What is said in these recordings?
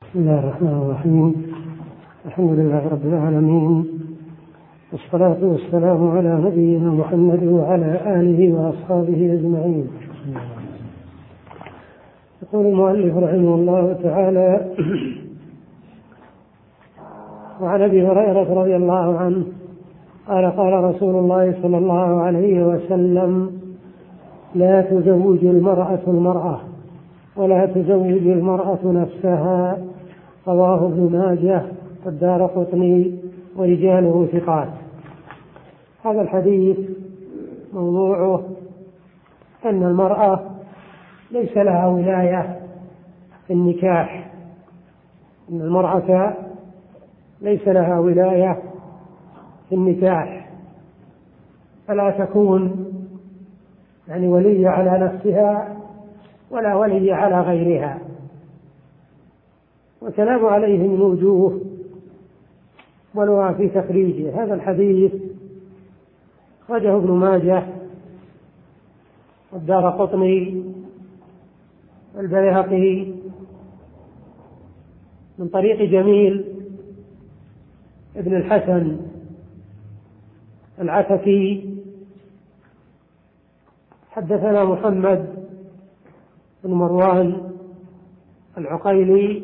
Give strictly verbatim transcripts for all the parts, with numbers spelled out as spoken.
بسم الله الرحمن الرحيم. الحمد لله رب العالمين، والصلاة والسلام على نبينا محمد وعلى آله وأصحابه أجمعين. يقول المؤلف رحمه الله تعالى: وعن أبي هريرة رضي الله عنه قال: قال رسول الله صلى الله عليه وسلم: لا تزوج المرأة المرأة ولا تزوج المرأة نفسها. رواه ابن ماجه والدارقطني ورجاله ثقات. هذا الحديث موضوعه أن المرأة ليس لها ولاية في النكاح، أن المرأة ليس لها ولاية في النكاح، فلا تكون يعني ولية على نفسها ولا ولي على غيرها. وكلام عليه من وجوه ولها في تخريجه. هذا الحديث أخرجه ابن ماجه والدارقطني والبيهقي من طريق جميل ابن الحسن العتكي. حدثنا محمد بن مروان العقيلي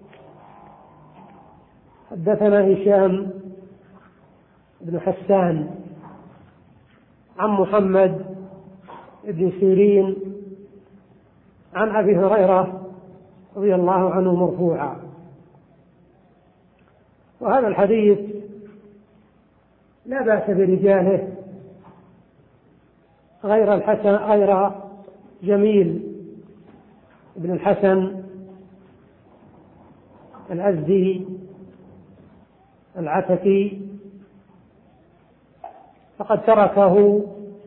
حدثنا هشام بن حسان عن محمد بن سيرين عن أبي هريرة رضي الله عنه مرفوعا. وهذا الحديث لا بأس برجاله غير الحسن غير جميل ابن الحسن الأزدي العتكي، فقد تركه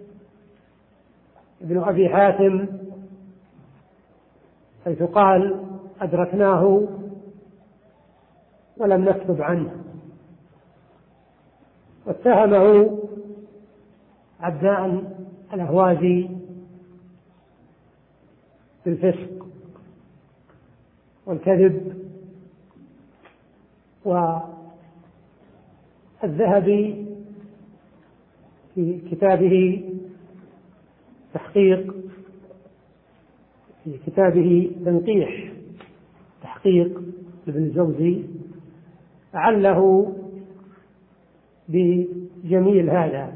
ابن أبي حاتم حيث قال: أدركناه ولم نكتب عنه. واتهمه عبدان الأهوازي بالفسق والكذب. والذهبي في كتابه تحقيق في كتابه تنقيح تحقيق ابن الجوزي أعله بجميل هذا.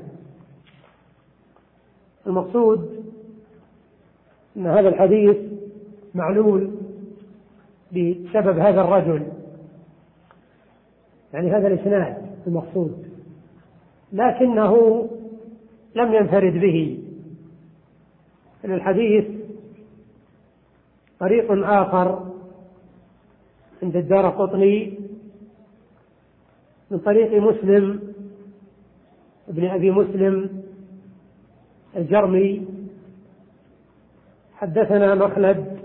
المقصود أن هذا الحديث معلول بسبب هذا الرجل، يعني هذا الإسناد المقصود، لكنه لم ينفرد به. إن الحديث طريق آخر عند الدارقطني من طريق مسلم ابن أبي مسلم الجرمي حدثنا مخلد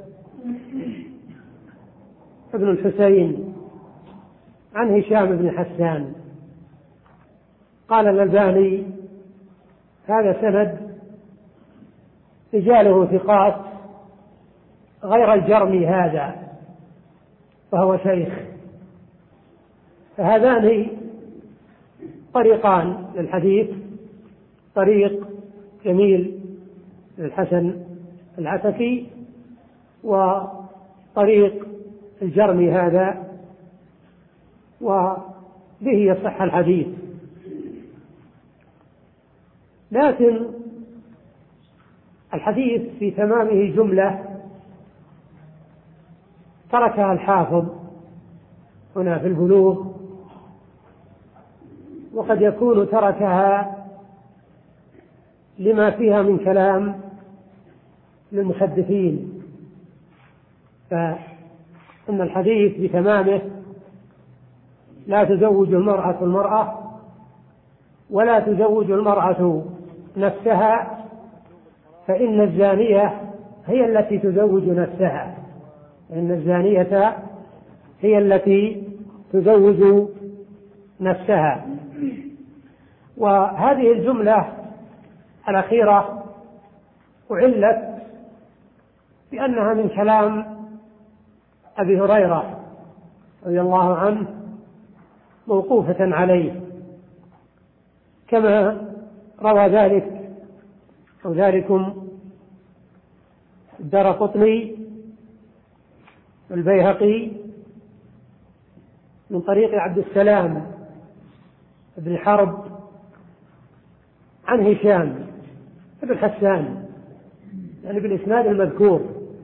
ابن الحسين عن هشام بن حسان. قال الألباني: هذا سند رجاله ثقات غير الجرمي هذا، فهو شيخ. فهذان طريقان للحديث: طريق جميل الحسن العتكي وطريق الجرمي هذا، وبه يصح الحديث. لكن الحديث في تمامه جملة تركها الحافظ هنا في البلوغ، وقد يكون تركها لما فيها من كلام للمحدثين. فإن الحديث بتمامه: لا تزوج المرأة المرأة ولا تزوج المرأة نفسها، فإن الزانية هي التي تزوج نفسها، إن الزانية هي التي تزوج نفسها. وهذه الجملة الأخيرة أعلت بأنها من كلام أبي هريرة رضي الله عنه موقوفة عليه، كما روى ذلك أو ذلكم الدارقطني البيهقي من طريق عبد السلام بن حرب عن هشام بن حسان، يعني بالإسناد المذكور.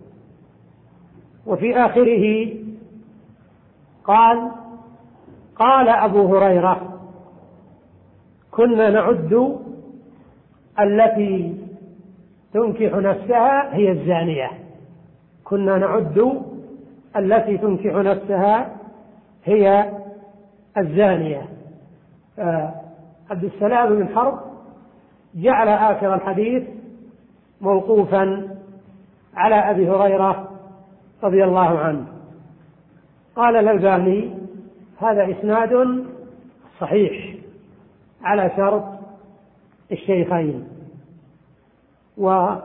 وفي آخره قال: قال أبو هريرة: كنا نعد التي تنكح نفسها هي الزانية. كنا نعد التي تنكح نفسها هي الزانية. عبد السلام بن حرب جعل آخر الحديث موقوفا على أبي هريرة رضي الله عنه. قال الألباني: هذا إسناد صحيح على شرط الشيخين. وجاء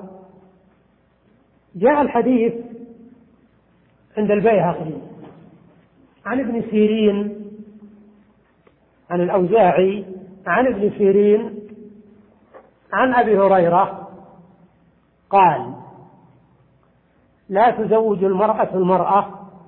الحديث عند البيهقي عن ابن سيرين عن الأوزاعي عن ابن سيرين عن أبي هريرة قال: لا تزوج المرأة المرأة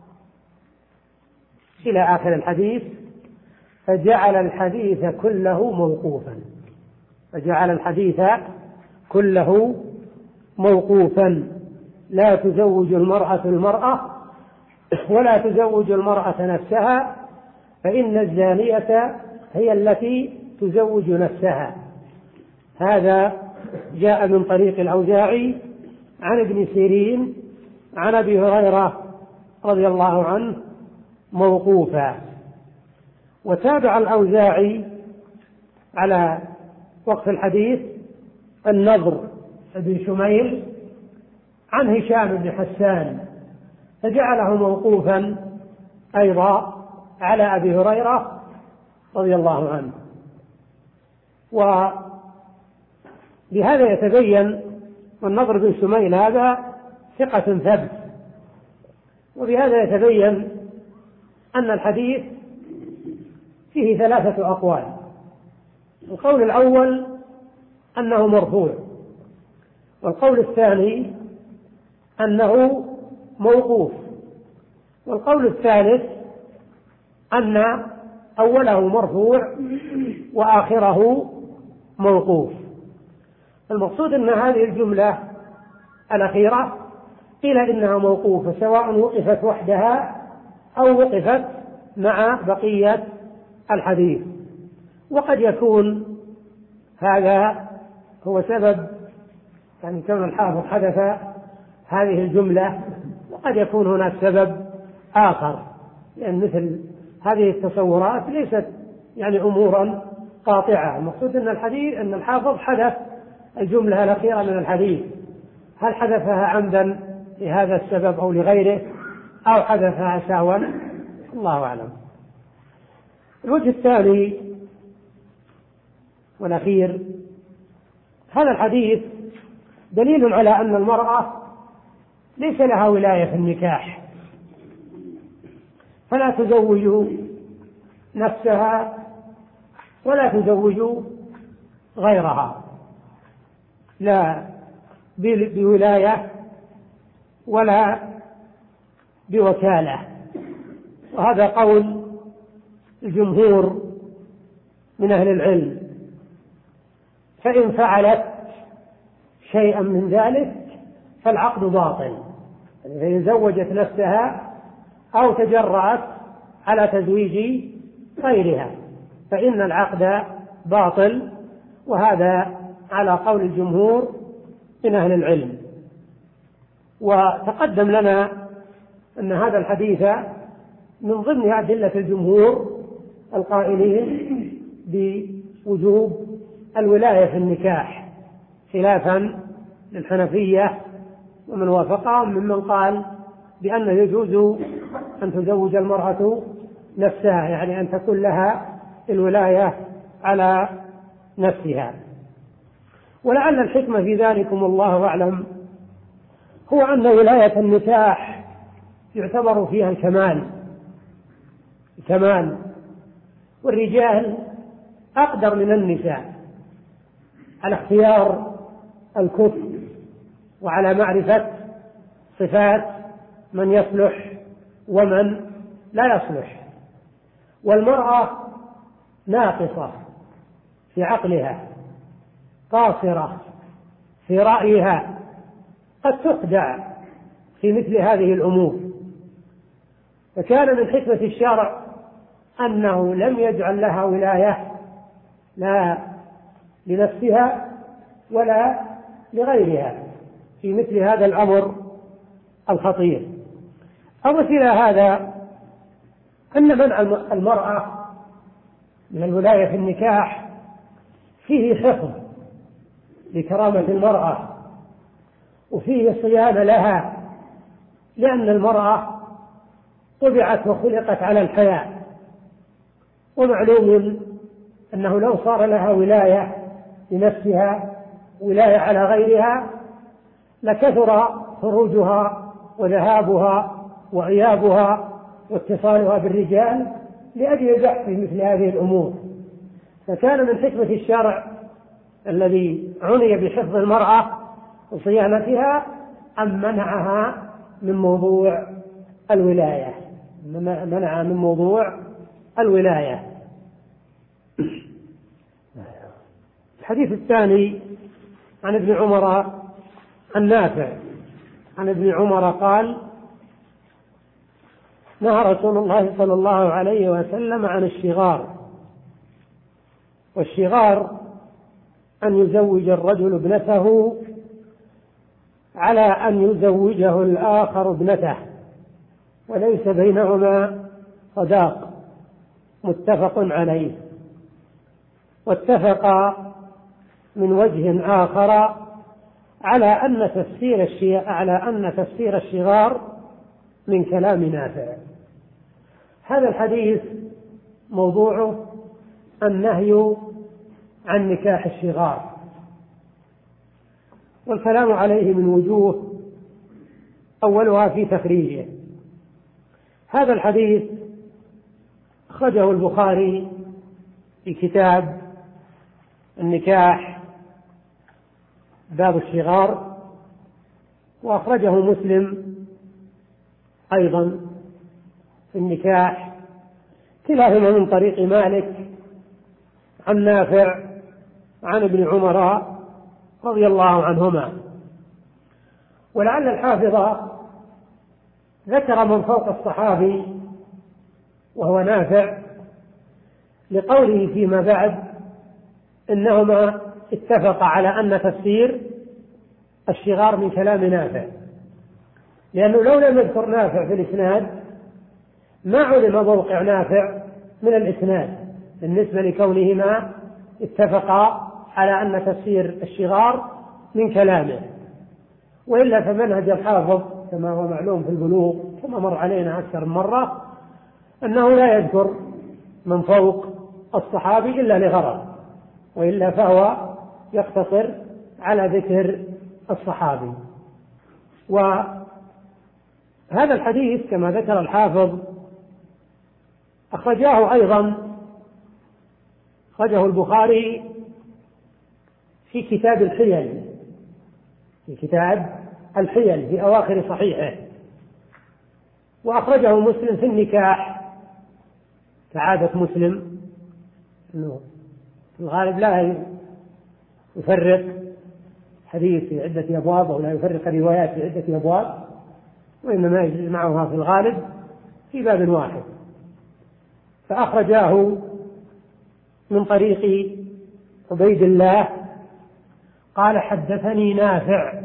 إلى آخر الحديث، فجعل الحديث كله موقوفا فجعل الحديث كله موقوفا لا تزوج المرأة المرأة ولا تزوج المرأة نفسها، فإن الزانية هي التي تزوج نفسها. هذا جاء من طريق الأوزاعي عن ابن سيرين عن أبي هريرة رضي الله عنه موقوفا. وتابع الأوزاعي على وقف الحديث النضر بن شميل عن هشام بن حسان، فجعله موقوفا أيضا على أبي هريرة رضي الله عنه. وبهذا يتبين النضر بن شميل هذا ثقة ثبت، وبهذا يتبين أن الحديث فيه ثلاثة أقوال. القول الأول أنه مرفوع، والقول الثاني أنه موقوف، والقول الثالث أن أوله مرفوع وآخره موقوف. المقصود أن هذه الجملة الأخيرة قيل إنها موقوفة سواء وقفت وحدها أو وقفت مع بقية الحديث. وقد يكون هذا هو سبب يعني كون الحافظ حدث هذه الجملة، وقد يكون هناك سبب آخر، لأن مثل هذه التصورات ليست يعني أمورا قاطعة. المقصود أن الحديث أن الحافظ حدث الجملة الأخيرة من الحديث، هل حدثها عمدا لهذا السبب أو لغيره أو حدثها سهوا، الله أعلم. الوجه الثاني والأخير، هذا الحديث دليل على أن المرأة ليس لها ولاية في النكاح، فلا تزوج نفسها ولا تزوج غيرها، لا بولاية ولا بوكالة. وهذا قول الجمهور من أهل العلم. فإن فعلت شيئا من ذلك فالعقد باطل، يعني فإن زوجت نفسها أو تجرأت على تزويج غيرها فإن العقد باطل، وهذا على قول الجمهور من أهل العلم. وتقدم لنا أن هذا الحديث من ضمن أدلة الجمهور القائلين بوجوب الولاية في النكاح، خلافا للحنفية ومن وافقهم ممن قال بأنه يجوز أن تزوج المرأة نفسها، يعني أن تكون لها الولاية على نفسها. ولعل الحكمة في ذلكم والله أعلم هو أن ولاية النكاح يعتبر فيها الكمال، الكمال، والرجال أقدر من النساء على اختيار الكفء وعلى معرفة صفات من يصلح ومن لا يصلح. والمرأة ناقصة في عقلها، قاصرة في رأيها، قد تخدع في مثل هذه الأمور. فكان من حكمة الشرع أنه لم يجعل لها ولاية لا لنفسها ولا لغيرها في مثل هذا الأمر الخطير. أمثل هذا أن منع المرأة من الولاية في النكاح فيه حفظ لكرامة المرأة وفيه صيانة لها، لأن المرأة طبعت وخلقت على الحياة، ومعلوم أنه لو صار لها ولاية لنفسها ولاية على غيرها لكثر خروجها وذهابها وغيابها واتصالها بالرجال لأجل البحث في مثل هذه الأمور. فكان من حكمة الشرع الذي عني بحفظ المرأة وصيانتها أن منعها من موضوع الولاية، منعها من موضوع الولاية. الحديث الثاني عن ابن عمر النافع عن ابن عمر قال: نهى رسول الله صلى الله عليه وسلم عن الشغار. والشغار أن يزوج الرجل ابنته على أن يزوجه الآخر ابنته وليس بينهما صداق، متفق عليه. واتفق من وجه آخر على أن تفسير على أن تفسير الشغار من كلام نافع. هذا الحديث موضوعه النهي عن نكاح الشغار، والكلام عليه من وجوه، أولها في تخريجه. هذا الحديث أخرجه البخاري في كتاب النكاح باب الشغار، وأخرجه مسلم أيضا في النكاح، كلاهما من طريق مالك عن نافع عن ابن عمر رضي الله عنهما. ولعل الحافظ ذكر من فوق الصحابي وهو نافع لقوله فيما بعد إنهما اتفقا على أن تفسير الشغار من كلام نافع، لأنه لو لم يذكر نافع في الإسناد ما علم موقع نافع من الإسناد بالنسبة لكونهما اتفقا على أن تفسير الشغار من كلامه. وإلا فمنهج الحافظ كما هو معلوم في البلوغ كما مر علينا أكثر من مرة أنه لا يذكر من فوق الصحابي إلا لغرض، وإلا فهو يقتصر على ذكر الصحابي. وهذا الحديث كما ذكر الحافظ أخرجاه أيضا أخرجه البخاري في كتاب الحيل في كتاب الحيل في أواخر صحيحه، وأخرجه مسلم في النكاح كعادة مسلم أنه في الغالب لا يفرق حديث في عدة أبواب أو لا يفرق الروايات في عدة أبواب، وإنما يجمعها في الغالب في باب واحد. فأخرجاه من طريق عبيد الله قال: حدثني نافع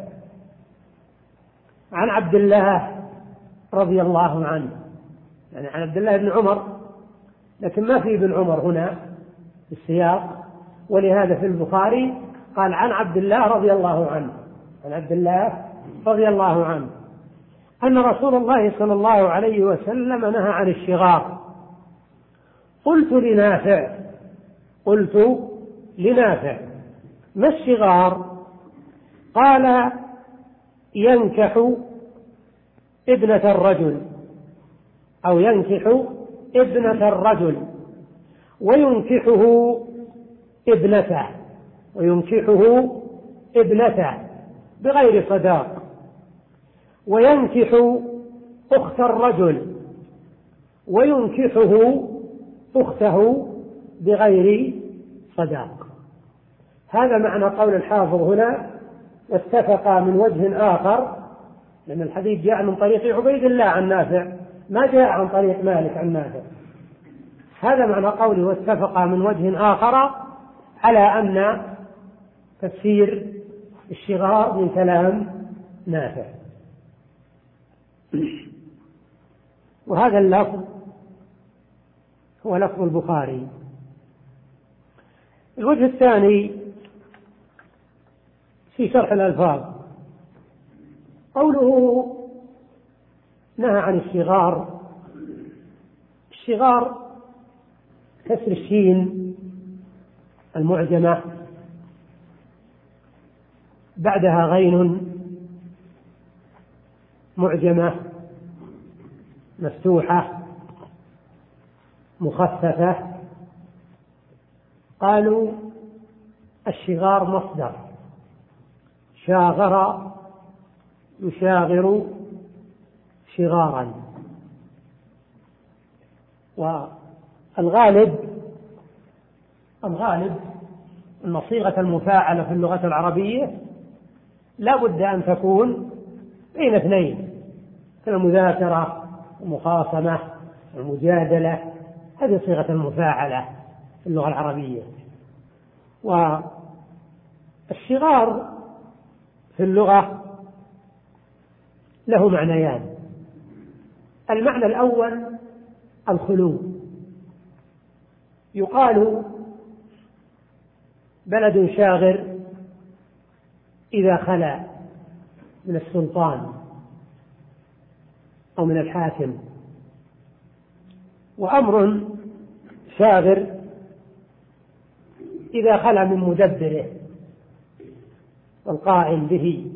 عن عبد الله رضي الله عنه، يعني عن عبد الله بن عمر، لكن ما في ابن عمر هنا في السياق، ولهذا في البخاري قال عن عبد الله رضي الله عنه عن عبد الله رضي الله عنه أن رسول الله صلى الله عليه وسلم نهى عن الشغار. قلت لنافع قلت لنافع ما الشغار؟ قال: ينكح ابنة الرجل أو ينكح ابنة الرجل وينكحه ابنته وينكحه ابنته بغير صداق، وينكح أخت الرجل وينكحه أخته بغير صداق. هذا معنى قول الحافظ هنا واتفقا من وجه آخر، لأن الحديث جاء من طريق عبيد الله عن نافع، ما جاء عن طريق مالك عن نافع. هذا معنى قوله واتفقا من وجه آخر على أن تفسير الشغار من كلام نافع. وهذا اللفظ هو لفظ البخاري. الوجه الثاني في شرح الألفاظ، قوله نهى عن الشغار. الشغار كسر الشين المعجمة بعدها غين معجمة مفتوحة مخففة. قالوا الشغار مصدر شاغر يشاغر شغارا، والغالب الغالب أن صيغة المفاعلة في اللغة العربية لا بد أن تكون بين اثنين، كالمذاكرة المخاصمة المجادلة، هذه صيغة المفاعلة في اللغة العربية. والشغار في اللغة له معنيان. المعنى الأول الخلو، يقال بلد شاغر إذا خلا من السلطان أو من الحاكم، وأمر شاغر إذا خلا من مدبره والقائم به.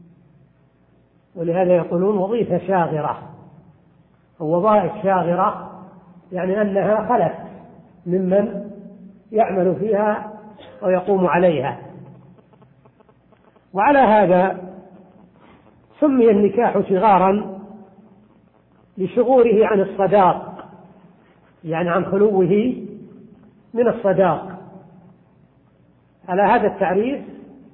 ولهذا يقولون وظيفة شاغرة أو وظائف شاغرة، يعني أنها خلت ممن يعمل فيها ويقوم عليها. وعلى هذا سمي النكاح شغارا لشغوره عن الصداق، يعني عن خلوه من الصداق. على هذا التعريف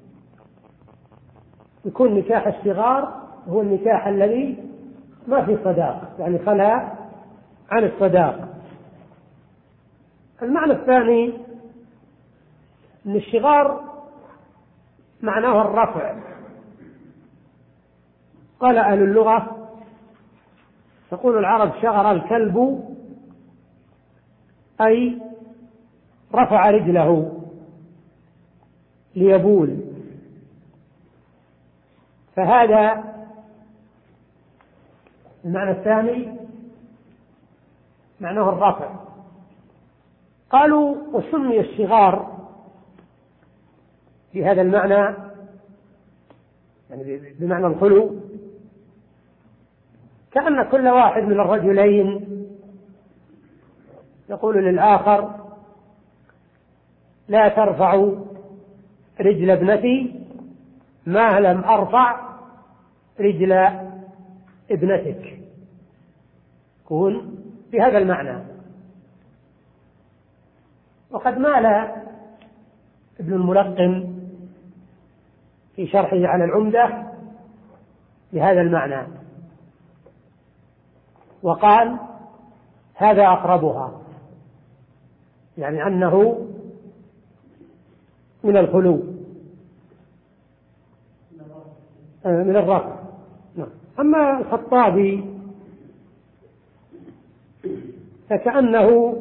يكون نكاح الصغار هو النكاح الذي ما في صداق، يعني خلا عن الصداق. المعنى الثاني أن الشغار معناه الرفع. قال أهل اللغة تقول العرب شغر الكلب أي رفع رجله ليبول، فهذا المعنى الثاني معناه الرفع. قالوا وسمي الشغار في هذا المعنى يعني بمعنى الخلو كأن كل واحد من الرجلين يقول للآخر لا ترفع رجل ابنتي ما لم أرفع رجل ابنتك، يكون بهذا المعنى. وقد مال ابن الملقن في شرحه على العمدة بهذا المعنى وقال هذا أقربها، يعني أنه من الخلو من الرفع. أما الخطابي فكأنه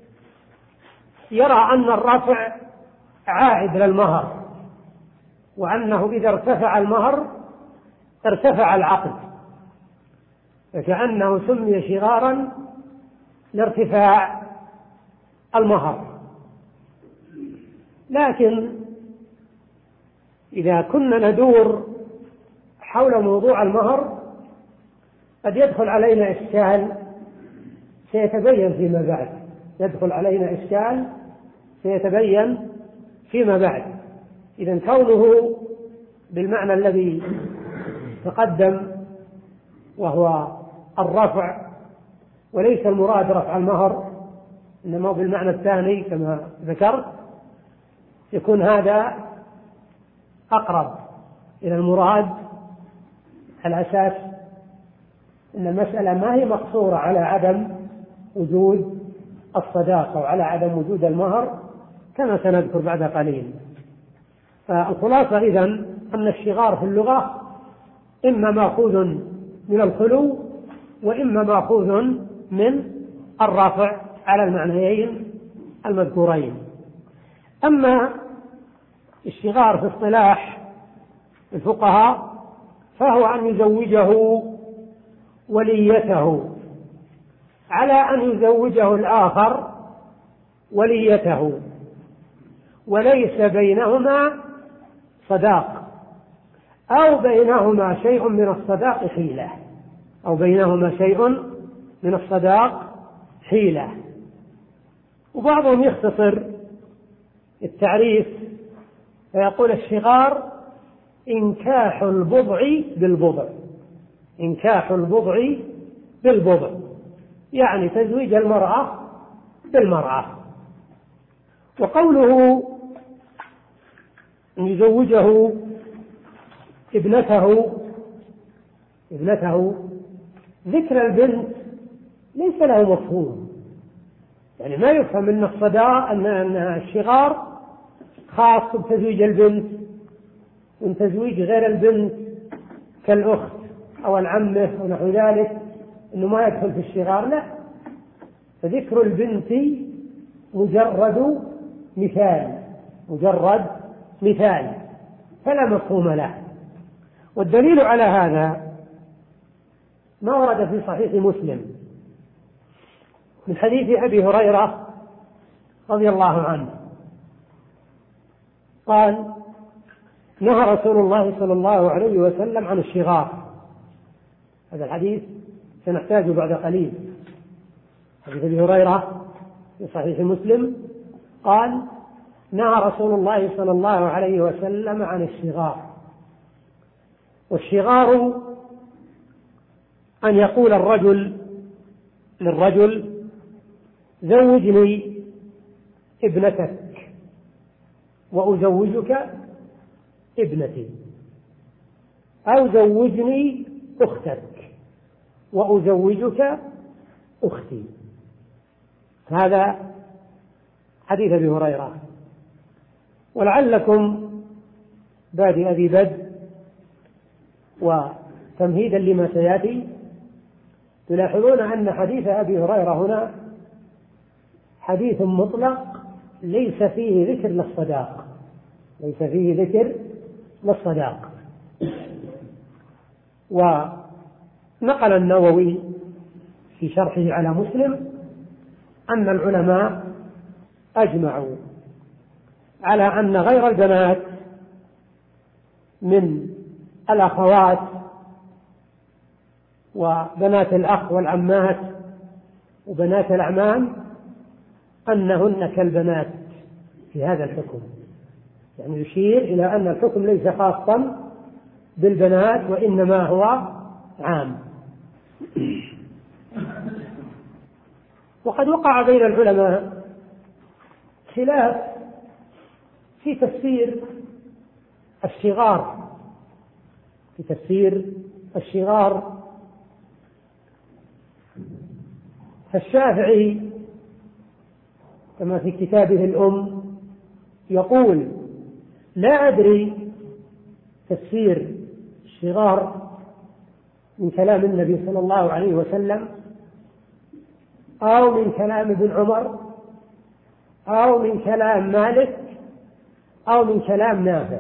يرى أن الرفع عائد للمهر، وأنه إذا ارتفع المهر ارتفع العقد، فكأنه سمي شغارا لارتفاع المهر. لكن إذا كنا ندور حول موضوع المهر قد يدخل علينا إشكال سيتبين فيما بعد، يدخل علينا إشكال سيتبين فيما بعد. إذن كونه بالمعنى الذي تقدم وهو الرفع، وليس المراد رفع المهر إنما بالمعنى الثاني كما ذكرت، يكون هذا أقرب إلى المراد، على أساس أن المسألة ما هي مقصورة على عدم وجود الصداقة وعلى عدم وجود المهر كما سنذكر بعد قليل. فالخلاصة إذن أن الشغار في اللغة إما مأخوذ من الخلو وإما مأخوذ من الرفع على المعنيين المذكورين. أما الشغار في اصطلاح الفقهاء فهو أن يزوجه وليته على أن يزوجه الآخر وليته، وليس بينهما صداق أو بينهما شيء من الصداق حيلة أو بينهما شيء من الصداق حيلة. وبعضهم يختصر التعريف فيقول الشغار إنكاح البضع بالبضع، إنكاح البضع بالبضع يعني تزويج المرأة بالمرأة. وقوله أن يزوجه ابنته ابنته ذكر البنت ليس له مفهوم، يعني ما يفهم أن الصداق أن الشغار خاص بتزويج البنت، وأن تزويج غير البنت كالأخت أو العمة ونحو ذلك أنه ما يدخل في الشغار، لا، فذكر البنت مجرد مثال مجرد مثال فلا مفهوم له. والدليل على هذا ما ورد في صحيح مسلم من حديث أبي هريرة رضي الله عنه قال: نهى رسول الله صلى الله عليه وسلم عن الشغار. هذا الحديث سنحتاجه بعد قليل. حديث أبي هريرة في صحيح مسلم قال: نهى رسول الله صلى الله عليه وسلم عن الشغار. والشغار أن يقول الرجل للرجل: زوجني ابنتك وأزوجك ابنتي، أو زوجني أختك وأزوجك أختي. هذا حديث أبي هريرة. ولعلكم بادئ ذي بدء وتمهيدا لما سيأتي تلاحظون أن حديث أبي هريرة هنا حديث مطلق ليس فيه ذكر للصداق ليس فيه ذكر للصداق. ونقل النووي في شرحه على مسلم أن العلماء أجمعوا على أن غير البنات من الأخوات وبنات الأخ والعمات وبنات الأعمام أنهن كالبنات في هذا الحكم، يعني يشير إلى أن الحكم ليس خاصا بالبنات وإنما هو عام. وقد وقع بين العلماء خلاف في تفسير الشغار في تفسير الشغار فالشافعي كما في كتابه الأم يقول: لا أدري تفسير الشغار من كلام النبي صلى الله عليه وسلم أو من كلام ابن عمر أو من كلام مالك أو من كلام نافع.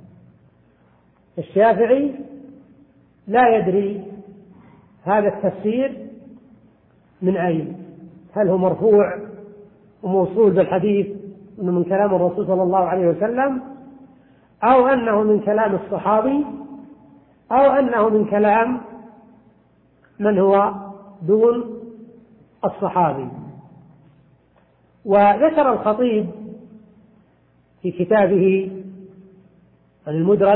الشافعي لا يدري هذا التفسير من أين، هل هو مرفوع وموصول بالحديث أنه من كلام الرسول صلى الله عليه وسلم، أو أنه من كلام الصحابي، أو أنه من كلام من هو دون الصحابي. وذكر الخطيب في كتابه المدرج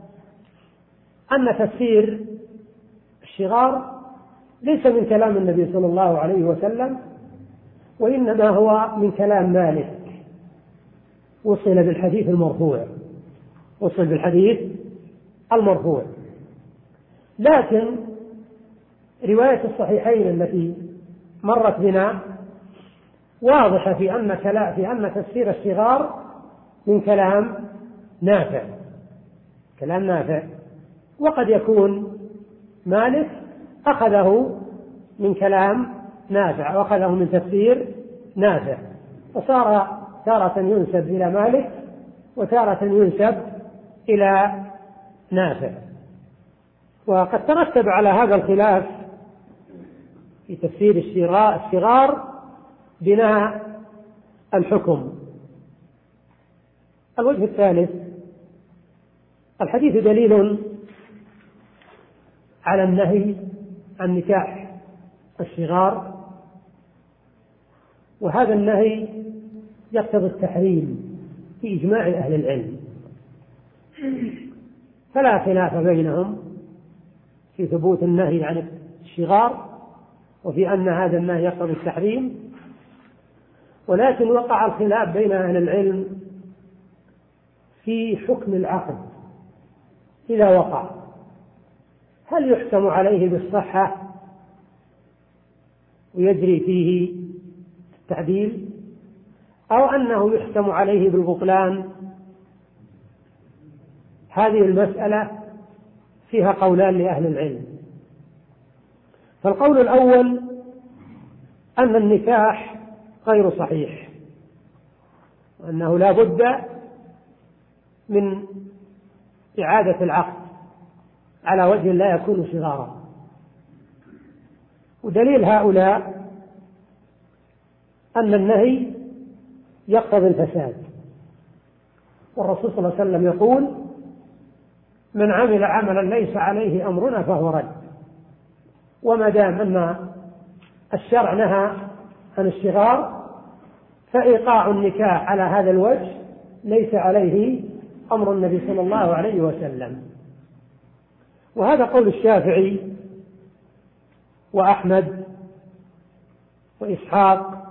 أن تفسير الشغار ليس من كلام النبي صلى الله عليه وسلم، وإنما هو من كلام مالك، وصل بالحديث المرفوع وصل بالحديث المرفوع لكن رواية الصحيحين التي مرت بنا واضحة في أن كلام في أن تفسير الصغار من كلام نافع كلام نافع وقد يكون مالك أخذه من كلام نافع وأخذه من تفسير نافع، وصار تارة ينسب إلى مالك وتارة ينسب إلى نافع. وقد ترتب على هذا الخلاف في تفسير الصغار بناء الحكم. الوجه الثالث: الحديث دليل على النهي عن نكاح الصغار، وهذا النهي يقتضي التحريم في إجماع أهل العلم، فلا خلاف بينهم في ثبوت النهي عن الصغار وفي أن هذا النهي يقتضي التحريم، ولكن وقع الخلاف بين أهل العلم في حكم العقد إذا وقع، هل يحكم عليه بالصحة ويجري فيه التعديل، أو أنه يحكم عليه بالبطلان؟ هذه المسألة فيها قولان لأهل العلم. فالقول الأول أن النكاح غير صحيح، وأنه لا بد من إعادة العقد على وجه لا يكون صغارا. ودليل هؤلاء أن النهي يقتضي الفساد، والرسول صلى الله عليه وسلم يقول: من عمل عملا ليس عليه أمرنا فهو رد. وما دام أن الشرع نهى عن الصغار فإيقاع النكاح على هذا الوجه ليس عليه أمر النبي صلى الله عليه وسلم. وهذا قول الشافعي وأحمد وإسحاق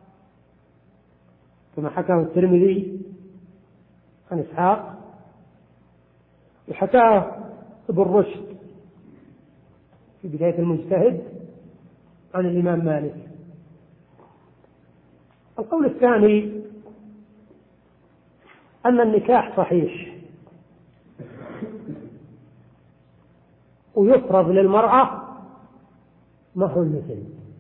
كما حكاه الترمذي عن إسحاق، وحكاه ابن رشد في بداية المجتهد عن الإمام مالك. القول الثاني أن النكاح صحيح ويفرض للمرأة مهر المثل،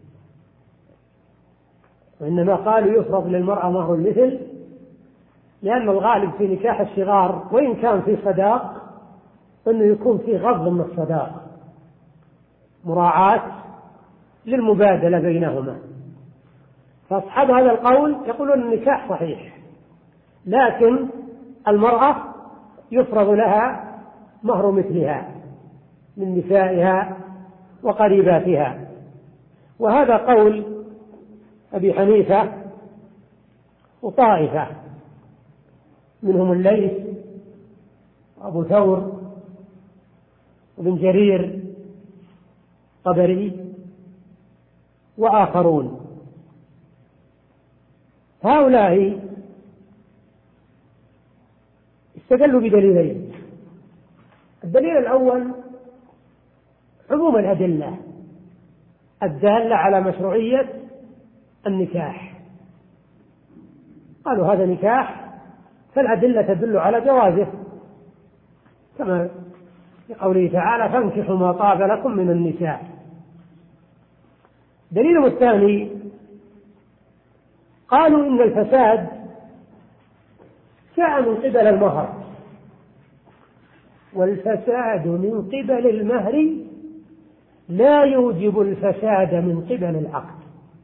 وإنما قالوا يفرض للمرأة مهر المثل لأن الغالب في نكاح الصغار وإن كان في صداق أنه يكون في غض من الصداق مراعاة للمبادلة بينهما. فأصحاب هذا القول يقولون النكاح صحيح، لكن المرأة يفرض لها مهر مثلها من نسائها وقريباتها. وهذا قول أبي حنيفة وطائفة منهم الليث وأبو ثور وابن جرير طبري وآخرون. هؤلاء استدلوا بدليلين: الدليل الأول عموم الأدلة الدالة على مشروعية النكاح، قالوا هذا نكاح فالأدلة تدل على جوازه، كما في قوله تعالى: فانكحوا ما طاب لكم من النساء. دليلهم الثاني قالوا إن الفساد جاء من قبل المهر، والفساد من قبل المهر لا يوجب الفساد من قبل العقد.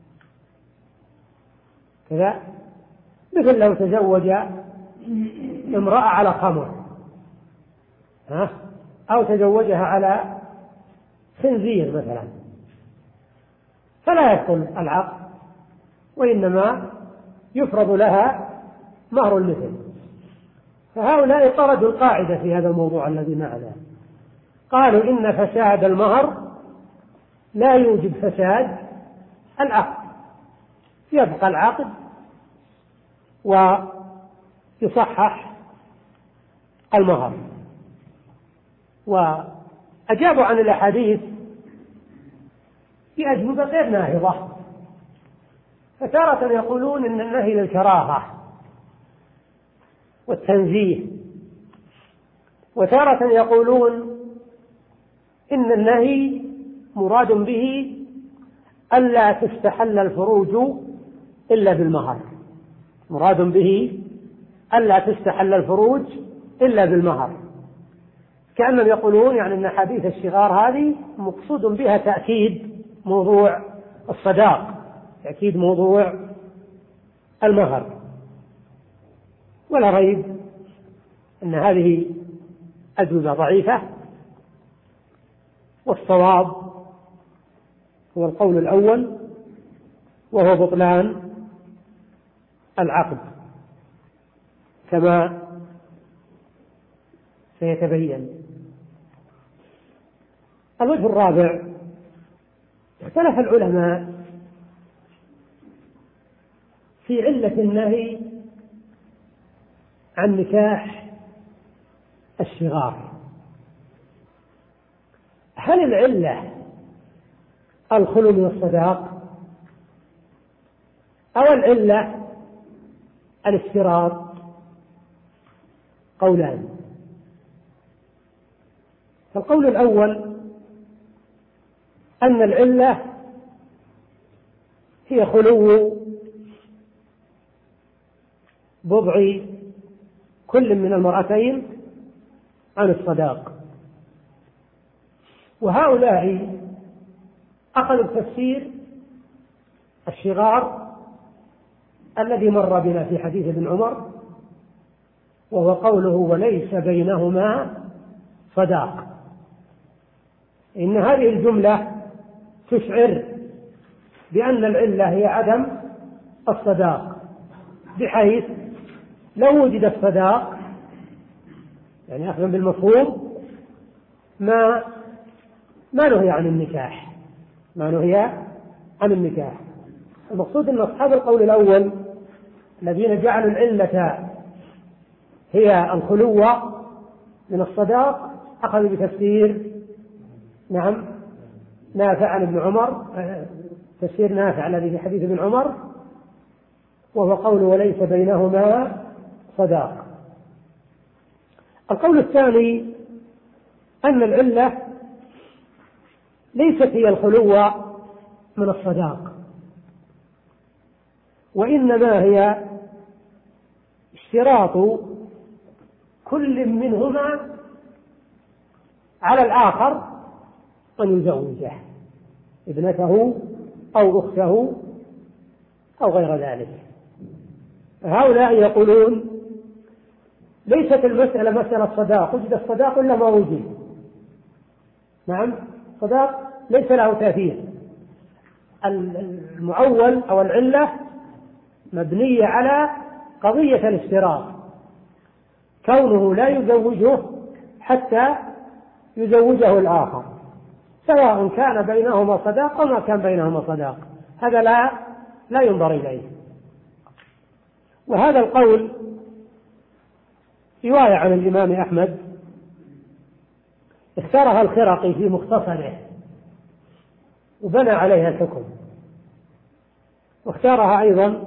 كذا مثل لو تزوج امرأة على خمر ها أو تزوجها على خنزير مثلا، فلا يدخل العقد، وإنما يفرض لها مهر المثل. فهؤلاء طردوا القاعدة في هذا الموضوع الذي معنا، قالوا إن فساد المهر لا يوجب فساد العقد، يبقى العقد ويصحح المهر. وأجابوا عن الأحاديث بأجوبة غير ناهضة، فتارة يقولون إن النهي للكراهة والتنزيه، وتارة يقولون إن النهي مراد به ألا تستحل الفروج إلا بالمهر، مراد به ألا تستحل الفروج إلا بالمهر، كأنهم يقولون يعني أن حديث الشغار هذه مقصود بها تأكيد موضوع الصداق، تأكيد موضوع المهر. ولا ريب أن هذه أجوبة ضعيفة، والصواب هو القول الأول، وهو بطلان العقد كما سيتبين. الوجه الرابع، اختلف العلماء في علة النهي عن نكاح الشغار. هل العلة الخلو من الصداق، أو العلة الاشتراط؟ قولان. فالقول الأول أن العلة هي خلو بضع كل من المرأتين عن الصداق، وهؤلاء أخذوا بتفسير الشغار الذي مر بنا في حديث ابن عمر، وهو قوله وليس بينهما صداق. إن هذه الجملة تشعر بأن العلة هي عدم الصداق، بحيث لو وجد الصداق يعني أخذا بالمفهوم ما ما نهي عن النكاح، ما نهي عن النكاح. المقصود أن أصحاب القول الأول الذين جعلوا العلة هي الخلو من الصداق أخذوا بتفسير نعم نافع عن ابن عمر، تفسير نافع الذي في حديث ابن عمر، وهو قول وليس بينهما صداق. القول الثاني أن العلة ليست هي الخلو من الصداق، وإنما هي اشتراط كل منهما على الآخر أن يزوجه ابنته أو أخته أو غير ذلك. هؤلاء يقولون ليست المسألة مسألة صداق، وجد الصداق إلا ما وجد. نعم، صداق ليس له تأثير. المعول أو العلة مبنية على قضية الاشتراط، كونه لا يزوجه حتى يزوجه الآخر، سواء كان بينهما صداق أو ما كان بينهما صداق، هذا لا لا ينظر إليه. وهذا القول رواية عن الإمام أحمد اختارها الخرقي في مختصره وبنى عليها الحكم، واختارها أيضا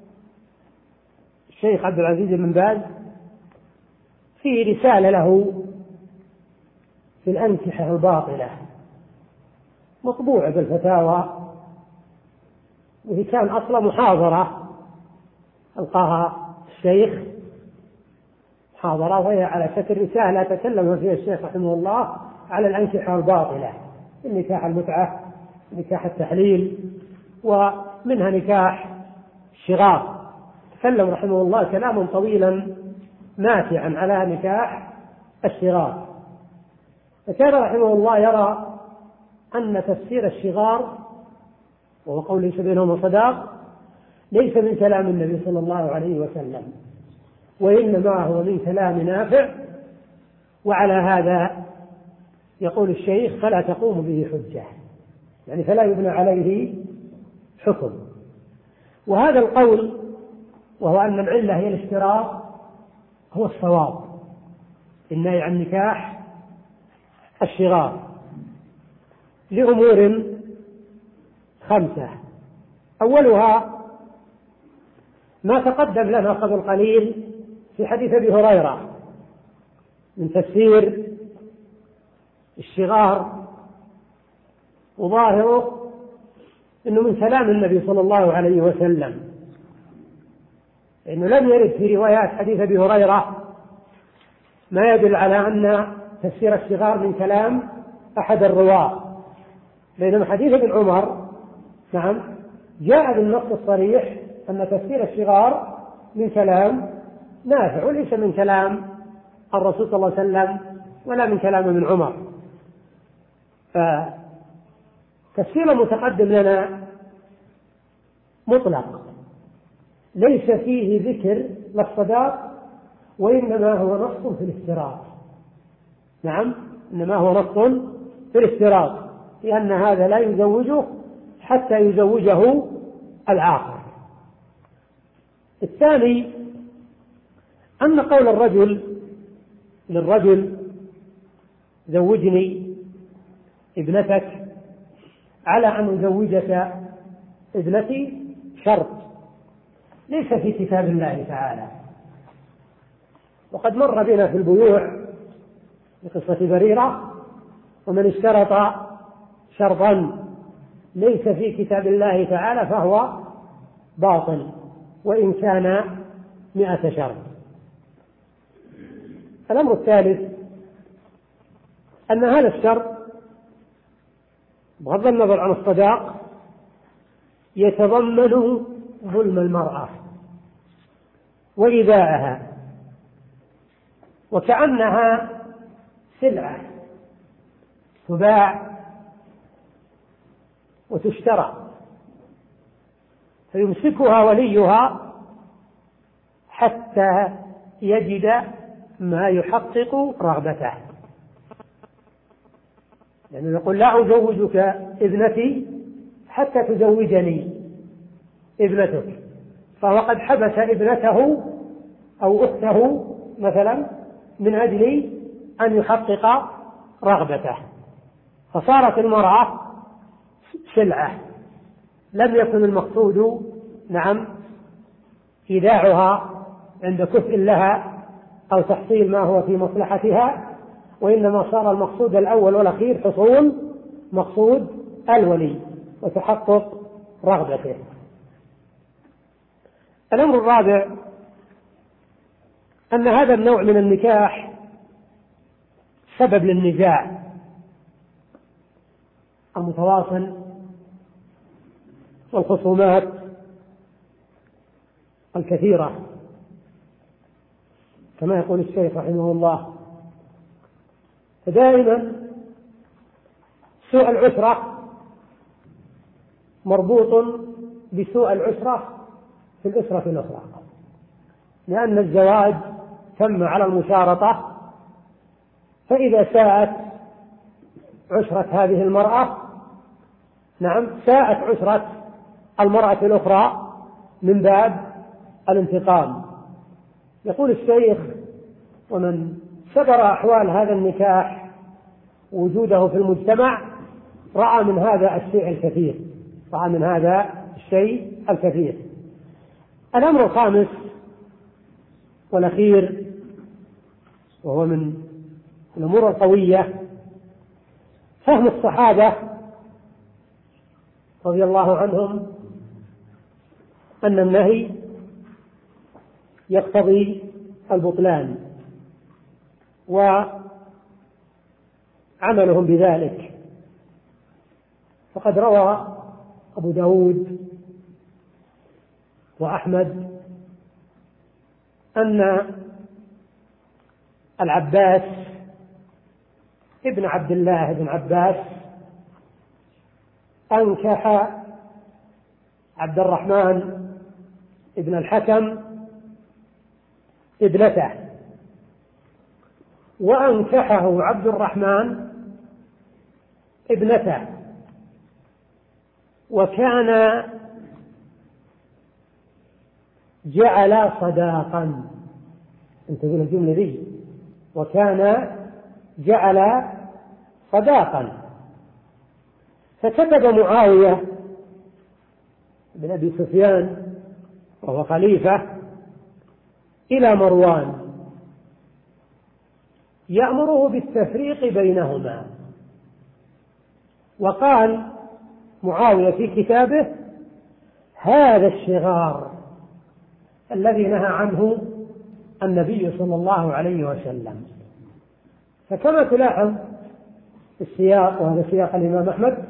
الشيخ عبد العزيز بن باز في رسالة له في الأنكحة الباطلة مطبوعة بالفتاوى، وهي كان أصلا محاضرة ألقاها الشيخ، محاضرة وهي على شكل رسالة تكلم فيها الشيخ رحمه الله على الأنكحة الباطلة، النكاح المتعة، نكاح التحليل، ومنها نكاح الشغار. تكلم رحمه الله كلاما طويلا نافعا على نكاح الشغار. فكان رحمه الله يرى أن تفسير الشغار وهو قول ليس بينهما صداق ليس من كلام النبي صلى الله عليه وسلم، وإنما هو من كلام نافع. وعلى هذا يقول الشيخ فلا تقوم به حجة، يعني فلا يبنى عليه حكم. وهذا القول وهو أن العلة هي الاشتراط هو الصواب، النهي عن نكاح الشغار لأمور خمسة. أولها ما تقدم لنا قبل قليل في حديث أبي هريرة من تفسير الشغار، وظاهره أنه من كلام النبي صلى الله عليه وسلم، إنه لم يرد في روايات حديث أبي هريرة ما يدل على أن تفسير الشغار من كلام أحد الرواة، بينما حديث ابن عمر نعم جاء بالنص الصريح أن تفسير الشغار من كلام نافع وليس من كلام الرسول صلى الله عليه وسلم ولا من كلام ابن عمر. فتفسير المتقدم لنا مطلق ليس فيه ذكر للصداق، وإنما هو نص في الاشتراط. نعم إنما هو نص في الاشتراط، لأن هذا لا يزوجه حتى يزوجه العاقل. الثاني أن قول الرجل للرجل زوجني ابنتك على أن أزوجك ابنتي شرط ليس في كتاب الله تعالى. وقد مر بنا في البيوع بقصة بريرة ومن اشترط شرطا ليس في كتاب الله تعالى فهو باطل وإن كان مئة شرط. الأمر الثالث أن هذا الشرط بغض النظر عن الصداق يتضمن ظلم المرأة وإيذاءها، وكأنها سلعة تباع وتشترى، فيمسكها وليها حتى يجد ما يحقق رغبته. يعني يقول لا أزوجك ابنتي حتى تزوجني ابنتك، فهو قد حبس ابنته أو أخته مثلا من أجل أن يحقق رغبته، فصارت المرأة سلعة لم يكن المقصود نعم إيداعها عند كفء لها أو تحصيل ما هو في مصلحتها، وإنما صار المقصود الأول والأخير حصول مقصود الولي وتحقق رغبته. الأمر الرابع أن هذا النوع من النكاح سبب للنزاع المتواصل والخصومات الكثيرة، كما يقول الشيخ رحمه الله. فدائما سوء العشرة مربوط بسوء العشرة في الأسرة الأخرى، لأن الزواج تم على المشارطة، فإذا ساءت عشرة هذه المرأة نعم ساءت عشرة المرأة الأخرى من باب الانتقام. يقول الشيخ ومن سبر أحوال هذا النكاح وجوده في المجتمع رأى من هذا الشيء الكثير رأى من هذا الشيء الكثير. الأمر الخامس والأخير وهو من الأمور القوية فهم الصحابة رضي الله عنهم أن النهي يقتضي البطلان وعملهم بذلك. فقد روى أبو داود وأحمد أن العباس ابن عبد الله بن عباس أنكح عبد الرحمن ابن الحكم ابنته، وأنكحه عبد الرحمن ابنته، وكان جعل صداقا. انتبهوا الجملة دي، وكان جعل صداقا. فكتب معاوية بن أبي سفيان وهو خليفة إلى مروان يأمره بالتفريق بينهما، وقال معاوية في كتابه: هذا الشغار الذي نهى عنه النبي صلى الله عليه وسلم. فكما تلاحظ السياق، وهذا سياق الإمام أحمد،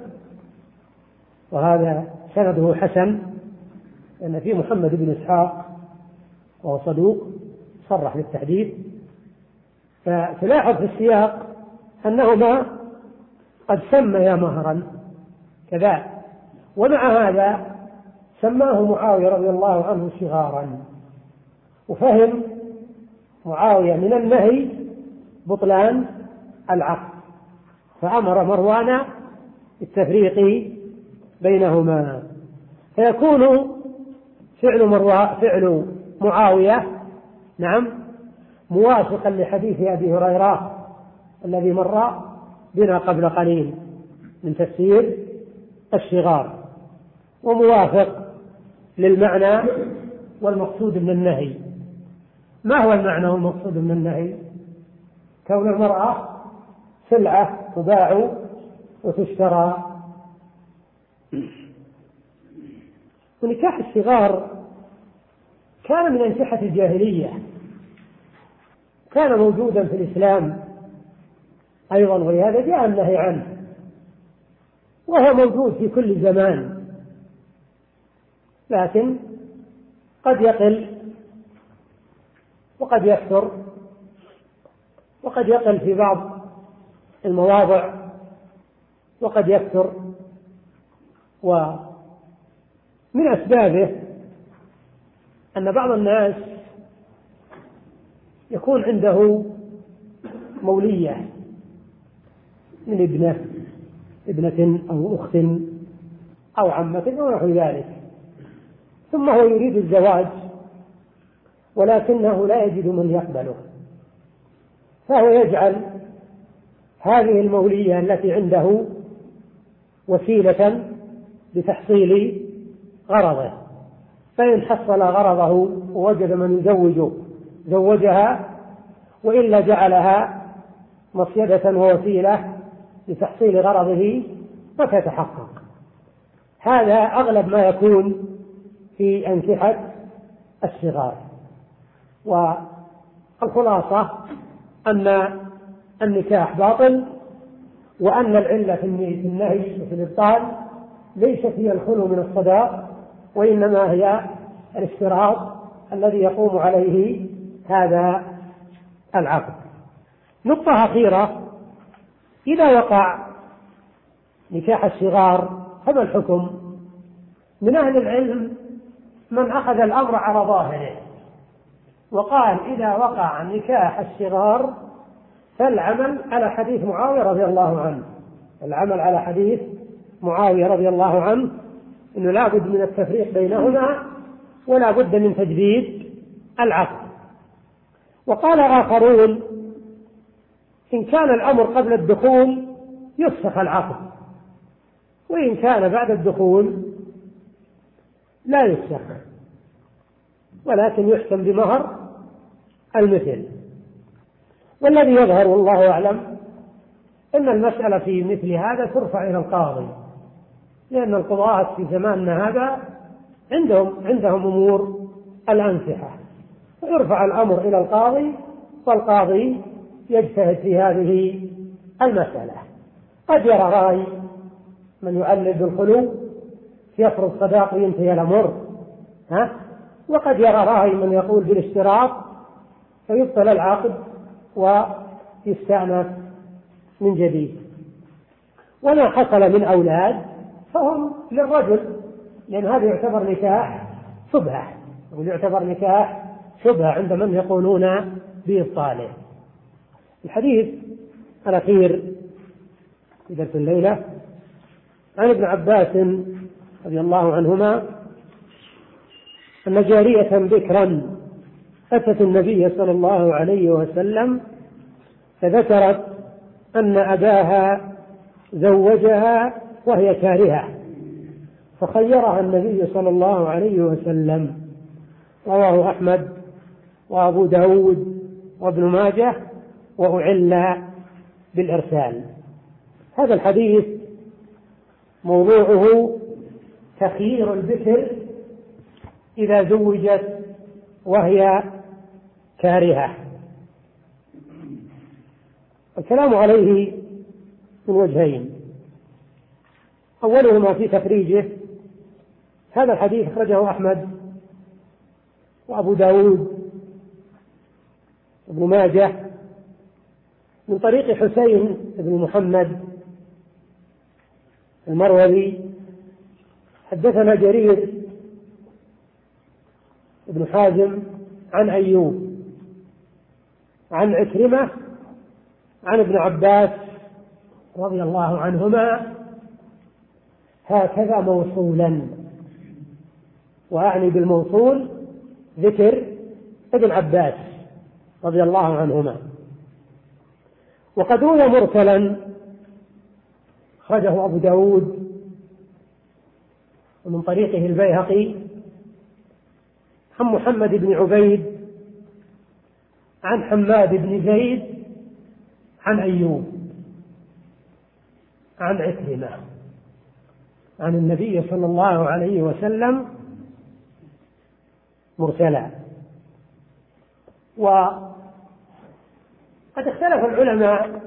وهذا سنده حسن، لأن فيه محمد بن إسحاق وهو صدوق صرح بالتحديث. فتلاحظ في السياق أنهما قد سميا مهرا كذا، ومع هذا سماه معاوية رضي الله عنه صغارا، وفهم معاوية من النهي بطلان العقد، فأمر مروان بالتفريق بينهما. فيكون فعل مروان فعل معاوية نعم موافقا لحديث أبي هريرة الذي مر بنا قبل قليل من تفسير الشغار، وموافق للمعنى والمقصود من النهي. ما هو المعنى والمقصود من النهي؟ كون المرأة سلعة تباع وتشترى. ونكاح الصغار كان من أنكحة الجاهلية، كان موجودا في الإسلام أيضا، ولهذا جاء النهي عنه، وهو موجود في كل زمان، لكن قد يقل وقد يكثر، وقد يقل في بعض المواضع وقد يكثر. ومن أسبابه أن بعض الناس يكون عنده مولية من ابنة ابنة أو أخت أو عمة أو نحو ذلك، ثم هو يريد الزواج ولكنه لا يجد من يقبله، فهو يجعل هذه المولية التي عنده وسيلة لتحصيل غرضه، فإن حصل غرضه ووجد من يزوج زوجها، وإلا جعلها مصيدة ووسيلة لتحصيل غرضه فتتحقق. هذا أغلب ما يكون في أنكحة الصغار. والخلاصة أن النكاح باطل، وأن العلة في النهي وفي الإبطال ليست هي الخلو من الصداق، وإنما هي الاشتراط الذي يقوم عليه هذا العقد. نقطة أخيرة: إذا وقع نكاح الصغار فما الحكم؟ من أهل العلم من أخذ الأمر على ظاهره وقال إذا وقع نكاح الصغار فالعمل على حديث معاوية رضي الله عنه، العمل على حديث معاوية رضي الله عنه إنه لا بد من التفريق بينهما ولا بد من تجديد العقد. وقال آخرون إن كان الأمر قبل الدخول يفسخ العقد، وإن كان بعد الدخول لا يفسخ، ولكن يحكم بمهر المثل. والذي يظهر والله أعلم أن المسألة في مثل هذا ترفع إلى القاضي، لأن القضاة في زماننا هذا عندهم عندهم أمور الأنكحة، فيرفع الأمر إلى القاضي، والقاضي يجتهد في هذه المسألة. قد يرى رأي من يؤلف بالخلو يفرض صداق وينتهي الأمر، ها؟ وقد يرى رأي من يقول بالاشتراط فيبطل العقد ويستأنف من جديد. وما حصل من أولاد فهم للرجل، لأن هذا يعتبر نكاح شبهة، ويعتبر نكاح شبهة عند من يقولون بإبطاله. الحديث الأخير في درس الليلة عن ابن عباس رضي الله عنهما أن جارية بكرا أتت النبي صلى الله عليه وسلم فذكرت أن أباها زوجها وهي كارهة، فخيرها النبي صلى الله عليه وسلم. رواه أحمد وأبو داود وابن ماجه وأعل بالإرسال. هذا الحديث موضوعه تخيير البكر إذا زوجت وهي كارهة. الكلام عليه من وجهين، أولهما في تخريجه. هذا الحديث أخرجه أحمد وأبو داود وابن ماجه من طريق حسين بن محمد المروزي. حدثنا جرير بن حازم عن أيوب عن عكرمة عن ابن عباس رضي الله عنهما هكذا موصولا، وأعني بالموصول ذكر ابن عباس رضي الله عنهما. وقد روي مرسلا أخرجه أبو داود ومن طريقه البيهقي عن محمد بن عبيد عن حماد بن زيد عن أيوب عن عكرمة عن النبي صلى الله عليه وسلم مرسلا. وقد اختلف العلماء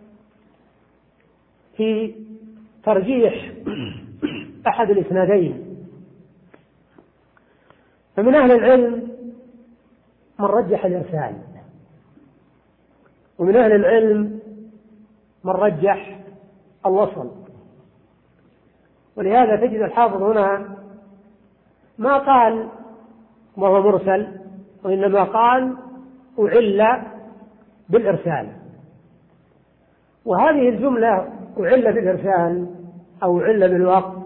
في ترجيح أحد الإسنادين، فمن أهل العلم من رجح الإرسال، ومن أهل العلم من رجح الوصل. ولهذا تجد الحافظ هنا ما قال وهو مرسل، وإنما قال أعل بالإرسال. وهذه الجملة أعل بالإرسال أو أعل بالوقت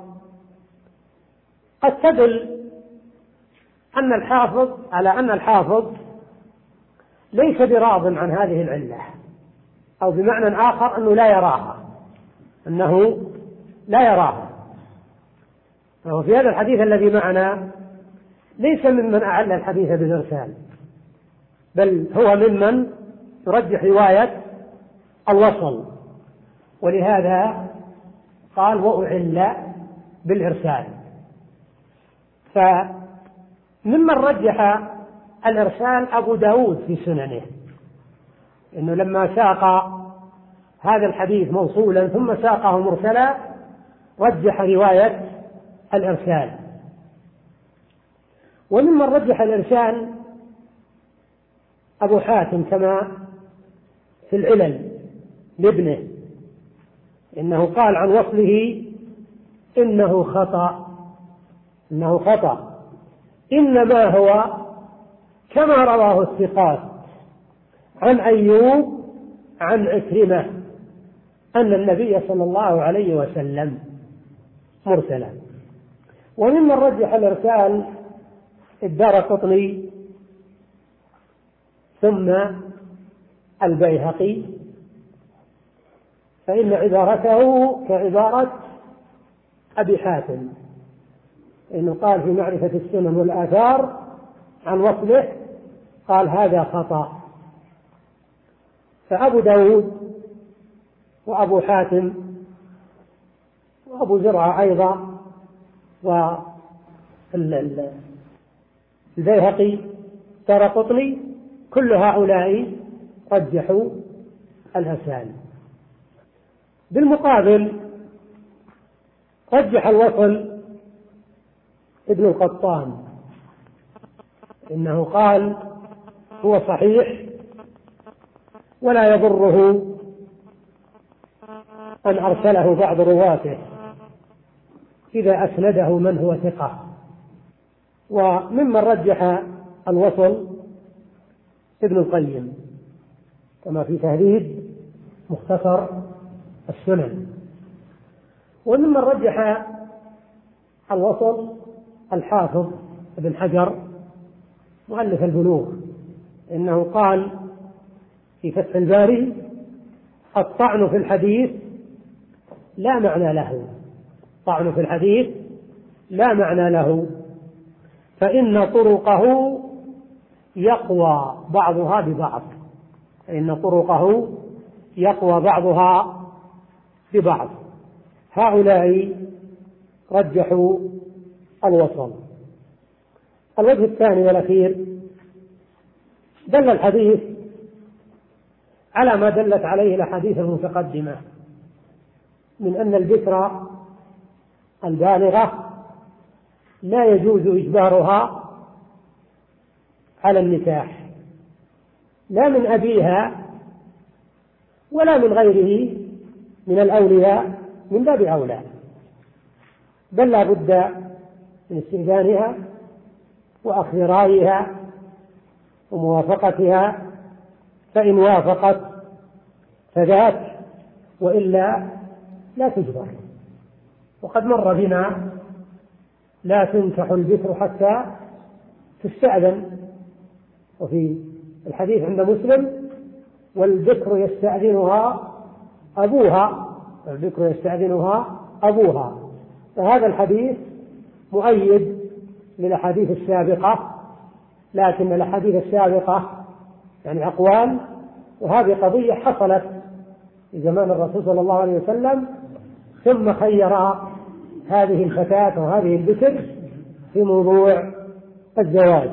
قد تدل أن الحافظ على أن الحافظ ليس براض عن هذه العلة، أو بمعنى آخر أنه لا يراها، أنه لا يراها. فهو في هذا الحديث الذي معنا ليس ممن أعل الحديث بالإرسال، بل هو ممن يرجح رواية الوصل، ولهذا قال وأعل بالإرسال. فممن رجح الإرسال أبو داود في سننه، إنه لما ساق هذا الحديث موصولا ثم ساقه مرسلا رجح رواية الإرسال. وممن رجح الإرسال أبو حاتم كما في العلل لابنه، إنه قال عن وصله إنه خطأ إنه خطأ إنما هو كما رواه الثقات عن أيوب عن عكرمة أن النبي صلى الله عليه وسلم مرسلا. وممن رجح الإرسال الدارقطني ثم البيهقي، فإن عبارته كعبارة أبي حاتم، إنه قال في معرفة السنن والآثار عن وصله قال هذا خطأ. فأبو داود وأبو حاتم وأبو زرعة أيضا والبيهقي دارقطني كل هؤلاء رجحوا الإرسال. بالمقابل رجح الوصل ابن القطان، إنه قال هو صحيح ولا يضره أن أرسله بعض رواته، إذا أسنده من هو ثقة. وممن رجح الوصل ابن القيم كما في تهذيب مختصر السنن. وممن رجح الوصل الحافظ ابن حجر مؤلف البلوغ، إنه قال في فتح الباري: الطعن في الحديث لا معنى له، الطعن في الحديث لا معنى له، فإن طرقه يقوى بعضها ببعض، فإن طرقه يقوى بعضها ببعض. هؤلاء رجحوا الوصل. الوجه الثاني والأخير: دل الحديث على ما دلت عليه الأحاديث المتقدمة من أن البكر البالغة لا يجوز إجبارها على النكاح، لا من أبيها ولا من غيره من الأولياء من باب أولى، بل لا بد من استئذانها وأخذ رأيها وموافقتها، فإن وافقت فذاك، وإلا لا تجبر. وقد مر بنا: لا تنكح البكر حتى تستأذن، وفي الحديث عند مسلم: والبكر يستأذنها أبوها، البكر يستأذنها أبوها. فهذا الحديث مؤيد للأحاديث السابقة، لكن الأحاديث السابقة يعني أقوال، وهذه قضية حصلت في زمان الرسول صلى الله عليه وسلم، ثم خير هذه الفتاة وهذه البكر في موضوع الزواج.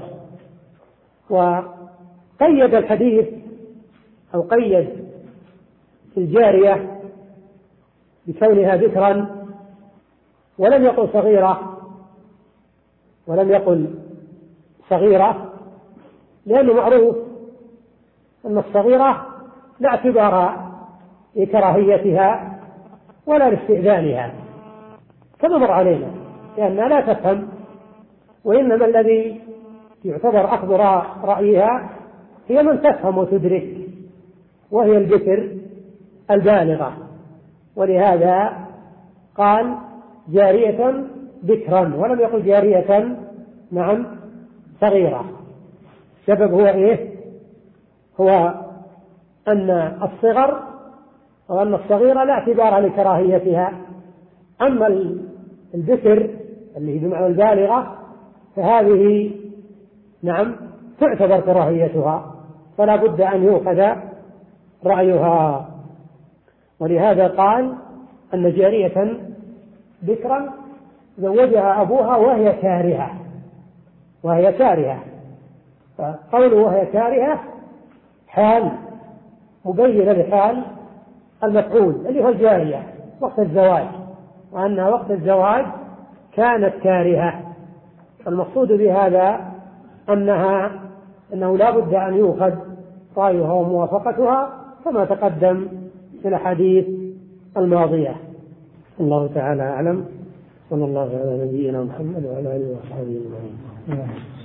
وقيد الحديث أو قيد الجارية بكونها ذكرا، ولم يقل صغيرة ولم يقل صغيرة لأنه معروف أن الصغيرة لا اعتبار لكراهيتها ولا لاستئذانها كما مر علينا، لأنها لا تفهم، وإنما الذي يعتبر أخذ رأيها هي من تفهم وتدرك، وهي البكر البالغة. ولهذا قال جارية بكرا ولم يقل جارية نعم صغيرة. السبب هو إيه؟ هو أن الصغر أو أن الصغيرة لا اعتبار لكراهيتها، أما البكر اللي هي بمعنى البالغة فهذه نعم تعتبر كراهيتها، فلا بد أن يؤخذ رأيها. ولهذا قال أن جارية بكرا زوجها أبوها وهي كارهة، وهي كارهة، فقوله وهي كارهة حال مبينة لحال المفعول اللي هو الجارية وقت الزواج، وأنها وقت الزواج كانت كارهة. المقصود بهذا أنها أنه لا بد أن يؤخذ رأيها وموافقتها كما تقدم في الحديث الماضية. الله تعالى أعلم، صلى الله على نبينا محمد وعلى آله وصحبه أجمعين.